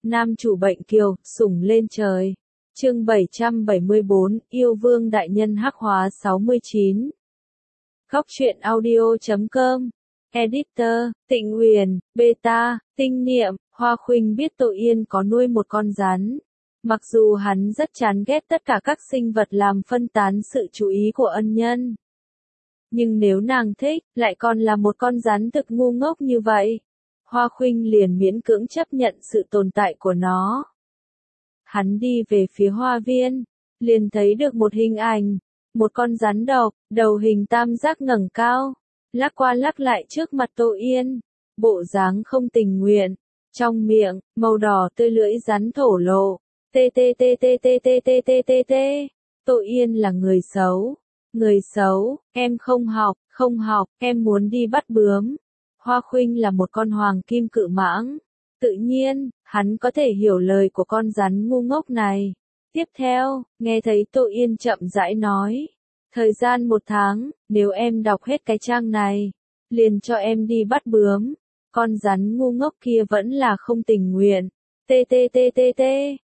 Nam chủ bệnh kiều, sủng lên trời. Chương 774, yêu vương đại nhân hắc hóa 69. Góc truyện audio.com. Editor, Tịnh Huyền, Beta, Tinh Niệm. Hoa Khuynh biết Tô Yên có nuôi một con rắn. Mặc dù hắn rất chán ghét tất cả các sinh vật làm phân tán sự chú ý của ân nhân. Nhưng nếu nàng thích, lại còn là một con rắn thực ngu ngốc như vậy, Hoa Khuynh liền miễn cưỡng chấp nhận sự tồn tại của nó. Hắn đi về phía hoa viên, liền thấy được một hình ảnh, một con rắn độc, đầu hình tam giác ngẩng cao, lắc qua lắc lại trước mặt Tô Yên, bộ dáng không tình nguyện, trong miệng, màu đỏ tươi lưỡi rắn thổ lộ, tê tê tê tê tê tê tê tê tê tê. Tô Yên là người xấu, em không học, em muốn đi bắt bướm. Hoa Khuynh là một con hoàng kim cự mãng. Tự nhiên, hắn có thể hiểu lời của con rắn ngu ngốc này. Tiếp theo, nghe thấy Tô Yên chậm rãi nói. Thời gian 1 tháng, nếu em đọc hết cái trang này, liền cho em đi bắt bướm. Con rắn ngu ngốc kia vẫn là không tình nguyện. Tê tê tê tê tê.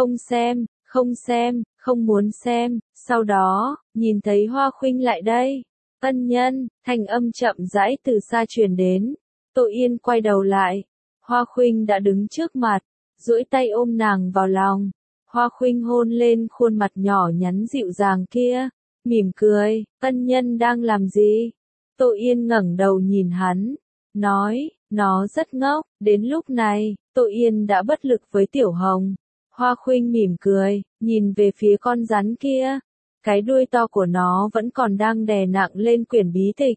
Không muốn xem. Sau đó, nhìn thấy Hoa Khuynh lại đây. Ân nhân, thanh âm chậm rãi từ xa truyền đến. Tô Yên quay đầu lại. Hoa Khuynh đã đứng trước mặt, duỗi tay ôm nàng vào lòng. Hoa Khuynh hôn lên khuôn mặt nhỏ nhắn dịu dàng kia, mỉm cười, ân nhân đang làm gì? Tô Yên ngẩng đầu nhìn hắn, nói, nó rất ngốc. Đến lúc này, Tô Yên đã bất lực với Tiểu Hồng. Hoa Khuynh mỉm cười, nhìn về phía con rắn kia. Cái đuôi to của nó vẫn còn đang đè nặng lên quyển bí tịch.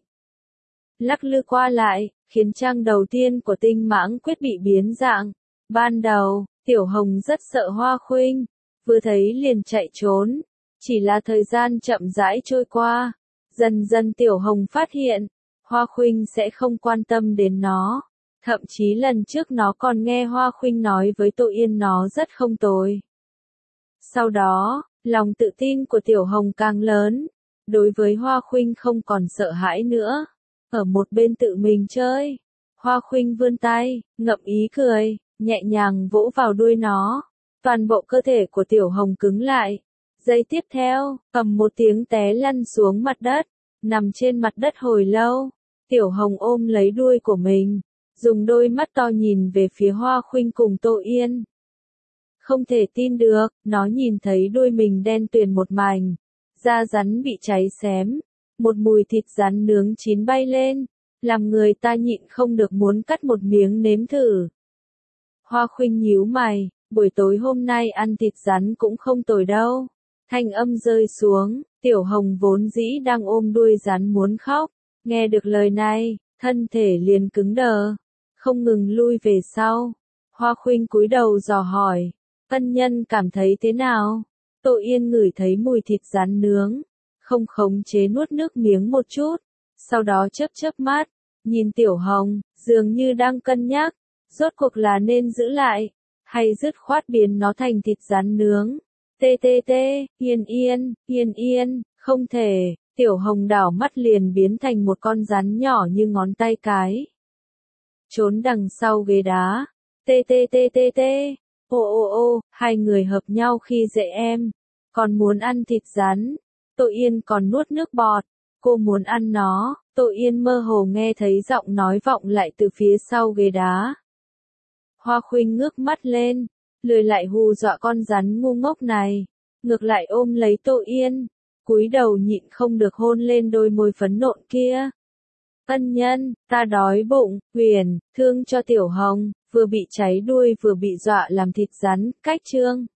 Lắc lư qua lại, khiến trang đầu tiên của tinh mãng quyết bị biến dạng. Ban đầu, Tiểu Hồng rất sợ Hoa Khuynh, vừa thấy liền chạy trốn. Chỉ là thời gian chậm rãi trôi qua, dần dần Tiểu Hồng phát hiện, Hoa Khuynh sẽ không quan tâm đến nó. Thậm chí lần trước nó còn nghe Hoa Khuynh nói với Tô Yên nó rất không tồi. Sau đó, lòng tự tin của Tiểu Hồng càng lớn, đối với Hoa Khuynh không còn sợ hãi nữa. Ở một bên tự mình chơi, Hoa Khuynh vươn tay, ngậm ý cười, nhẹ nhàng vỗ vào đuôi nó. Toàn bộ cơ thể của Tiểu Hồng cứng lại. Giây tiếp theo, ầm một tiếng té lăn xuống mặt đất, nằm trên mặt đất hồi lâu. Tiểu Hồng ôm lấy đuôi của mình, dùng đôi mắt to nhìn về phía Hoa Khuynh cùng Tô Yên. Không thể tin được, nó nhìn thấy đuôi mình đen tuyền một mảnh, da rắn bị cháy xém, một mùi thịt rắn nướng chín bay lên, làm người ta nhịn không được muốn cắt một miếng nếm thử. Hoa Khuynh nhíu mày, buổi tối hôm nay ăn thịt rắn cũng không tồi đâu. Thanh âm rơi xuống, Tiểu Hồng vốn dĩ đang ôm đuôi rắn muốn khóc, nghe được lời này, thân thể liền cứng đờ, không ngừng lui về sau. Hoa Khuynh cúi đầu dò hỏi, ân nhân cảm thấy thế nào? Tô Yên ngửi thấy mùi thịt rắn nướng, không khống chế nuốt nước miếng một chút, sau đó chớp mắt, nhìn Tiểu Hồng, dường như đang cân nhắc, rốt cuộc là nên giữ lại, hay dứt khoát biến nó thành thịt rắn nướng. Tê tê tê, yên, không thể. Tiểu Hồng đảo mắt liền biến thành một con rắn nhỏ như ngón tay cái. Trốn đằng sau ghế đá. Tê tê tê tê tê. Ô, hai người hợp nhau khi dễ em. Còn muốn ăn thịt rắn. Tô Yên còn nuốt nước bọt. Cô muốn ăn nó. Tô Yên mơ hồ nghe thấy giọng nói vọng lại từ phía sau ghế đá. Hoa Khuynh ngước mắt lên, lười lại hù dọa con rắn ngu ngốc này, ngược lại ôm lấy Tô Yên, cúi đầu nhịn không được hôn lên đôi môi phấn nộn kia. Ân nhân, ta đói bụng. Huyền, thương cho Tiểu Hồng, vừa bị cháy đuôi vừa bị dọa làm thịt rắn, cách chương.